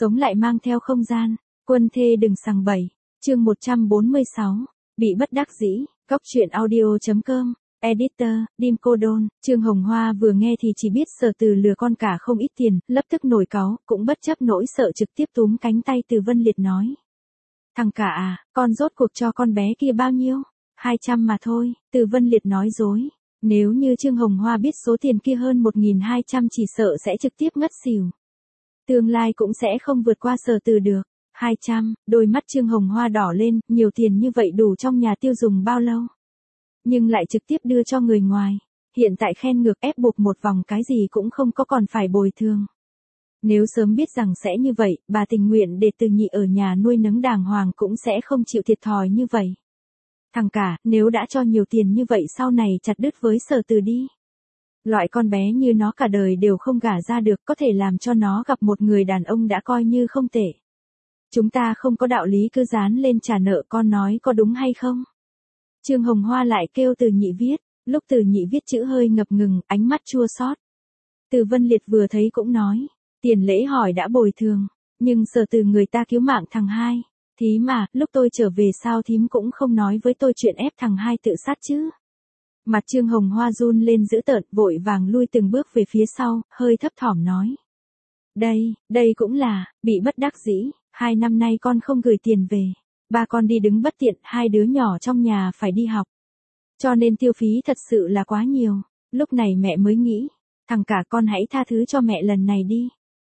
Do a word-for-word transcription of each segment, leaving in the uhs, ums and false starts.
Sống lại mang theo không gian, quân thê đừng sằng bậy. Chương một trăm bốn mươi sáu, bị bất đắc dĩ, Cóc truyện audio chấm com, editor, Dim Cô Đôn. Trương Hồng Hoa vừa nghe thì chỉ biết Sở Từ lừa con cả không ít tiền, lập tức nổi cáu, cũng bất chấp nỗi sợ trực tiếp túm cánh tay Từ Vân Liệt nói. Thằng cả à, con rốt cuộc cho con bé kia bao nhiêu? hai trăm mà thôi, Từ Vân Liệt nói dối. Nếu như Trương Hồng Hoa biết số tiền kia hơn một nghìn hai trăm chỉ sợ sẽ trực tiếp ngất xỉu. Tương lai cũng sẽ không vượt qua Sở Từ được. hai trăm, đôi mắt Trương Hồng Hoa đỏ lên, nhiều tiền như vậy đủ trong nhà tiêu dùng bao lâu? Nhưng lại trực tiếp đưa cho người ngoài. Hiện tại khen ngược ép buộc một vòng cái gì cũng không có còn phải bồi thường. Nếu sớm biết rằng sẽ như vậy, bà tình nguyện để Từ Nhị ở nhà nuôi nấng đàng hoàng cũng sẽ không chịu thiệt thòi như vậy. Thằng cả, nếu đã cho nhiều tiền như vậy sau này chặt đứt với Sở Từ đi. Loại con bé như nó cả đời đều không gả ra được, có thể làm cho nó gặp một người đàn ông đã coi như không tệ. Chúng ta không có đạo lý cứ dán lên trả nợ, con nói có đúng hay không? Trương Hồng Hoa lại kêu Từ Nhị viết, lúc Từ Nhị viết chữ hơi ngập ngừng, ánh mắt chua xót. Từ Vân Liệt vừa thấy cũng nói, tiền lễ hỏi đã bồi thường, nhưng Sở Từ người ta cứu mạng thằng hai. Thím mà, lúc tôi trở về sao thím cũng không nói với tôi chuyện ép thằng hai tự sát chứ? Mặt Trương Hồng Hoa run lên dữ tợn, vội vàng lui từng bước về phía sau, hơi thấp thỏm nói. Đây, đây cũng là, bị bất đắc dĩ, hai năm nay con không gửi tiền về. Ba con đi đứng bất tiện, hai đứa nhỏ trong nhà phải đi học. Cho nên tiêu phí thật sự là quá nhiều. Lúc này mẹ mới nghĩ, thằng cả con hãy tha thứ cho mẹ lần này đi.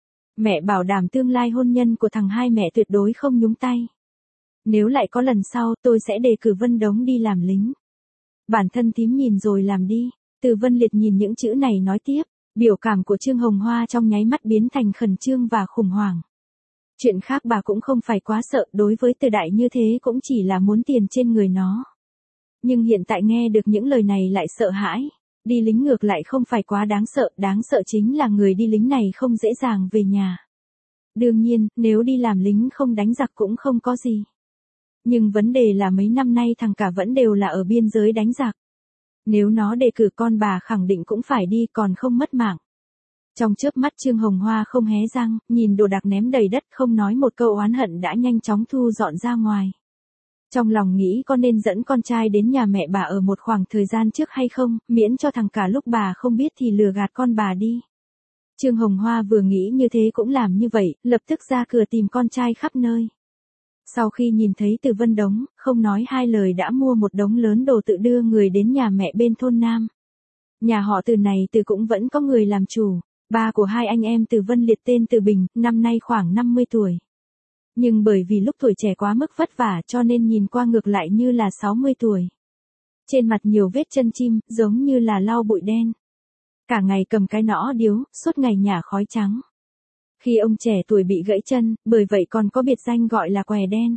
Mẹ bảo đảm tương lai hôn nhân của thằng hai mẹ tuyệt đối không nhúng tay. Nếu lại có lần sau tôi sẽ đề cử Vân Đống đi làm lính. Bản thân thím nhìn rồi làm đi. Từ Vân Liệt nhìn những chữ này nói tiếp, biểu cảm của Trương Hồng Hoa trong nháy mắt biến thành khẩn trương và khủng hoảng. Chuyện khác bà cũng không phải quá sợ, đối với Từ Đại như thế cũng chỉ là muốn tiền trên người nó. Nhưng hiện tại nghe được những lời này lại sợ hãi. Đi lính ngược lại không phải quá đáng sợ, đáng sợ chính là người đi lính này không dễ dàng về nhà. Đương nhiên, nếu đi làm lính không đánh giặc cũng không có gì. Nhưng vấn đề là mấy năm nay thằng cả vẫn đều là ở biên giới đánh giặc. Nếu nó đề cử con bà khẳng định cũng phải đi, còn không mất mạng. Trong chớp mắt Trương Hồng Hoa không hé răng, nhìn đồ đạc ném đầy đất, không nói một câu oán hận đã nhanh chóng thu dọn ra ngoài. Trong lòng nghĩ có nên dẫn con trai đến nhà mẹ bà ở một khoảng thời gian trước hay không, miễn cho thằng cả lúc bà không biết thì lừa gạt con bà đi. Trương Hồng Hoa vừa nghĩ như thế cũng làm như vậy, lập tức ra cửa tìm con trai khắp nơi. Sau khi nhìn thấy Từ Vân Đống, không nói hai lời đã mua một đống lớn đồ tự đưa người đến nhà mẹ bên thôn Nam. Nhà họ Từ này Từ cũng vẫn có người làm chủ, ba của hai anh em Từ Vân Liệt tên Từ Bình, năm nay khoảng năm mươi tuổi. Nhưng bởi vì lúc tuổi trẻ quá mức vất vả cho nên nhìn qua ngược lại như là sáu mươi tuổi. Trên mặt nhiều vết chân chim, giống như là lau bụi đen. Cả ngày cầm cái nõ điếu, suốt ngày nhả khói trắng. Khi ông trẻ tuổi bị gãy chân, bởi vậy còn có biệt danh gọi là què đen.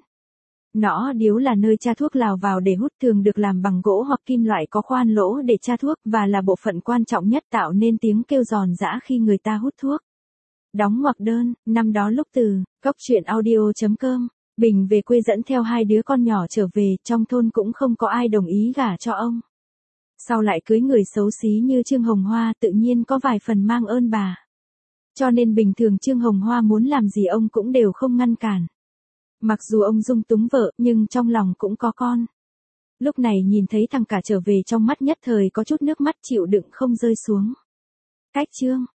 Nõ điếu là nơi tra thuốc lào vào để hút, thường được làm bằng gỗ hoặc kim loại có khoan lỗ để tra thuốc, và là bộ phận quan trọng nhất tạo nên tiếng kêu giòn giã khi người ta hút thuốc. Đóng ngoặc đơn, năm đó lúc Từ, Cóc truyện audio chấm com, Bình về quê dẫn theo hai đứa con nhỏ trở về, trong thôn cũng không có ai đồng ý gả cho ông. Sau lại cưới người xấu xí như Trương Hồng Hoa, tự nhiên có vài phần mang ơn bà. Cho nên bình thường Trương Hồng Hoa muốn làm gì ông cũng đều không ngăn cản. Mặc dù ông dung túng vợ, nhưng trong lòng cũng có con. Lúc này nhìn thấy thằng cả trở về, trong mắt nhất thời có chút nước mắt chịu đựng không rơi xuống. Cách chương